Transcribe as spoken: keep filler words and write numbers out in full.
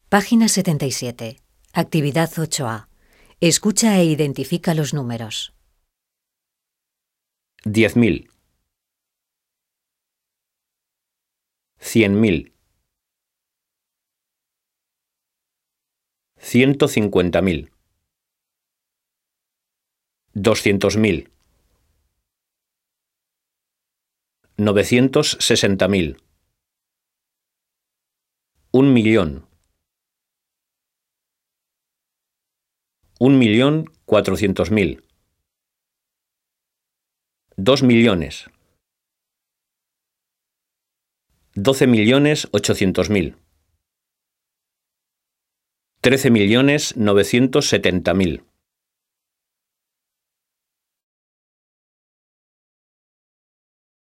Página setenta y siete. Actividad ocho A. Escucha e identifica los números. Diez mil. Cien mil. Ciento cincuenta mil. Doscientos mil. Novecientos sesenta mil. Un millón. Un millón cuatrocientos mil. Dos millones. Doce millones ochocientos mil. Trece millones novecientos setenta mil.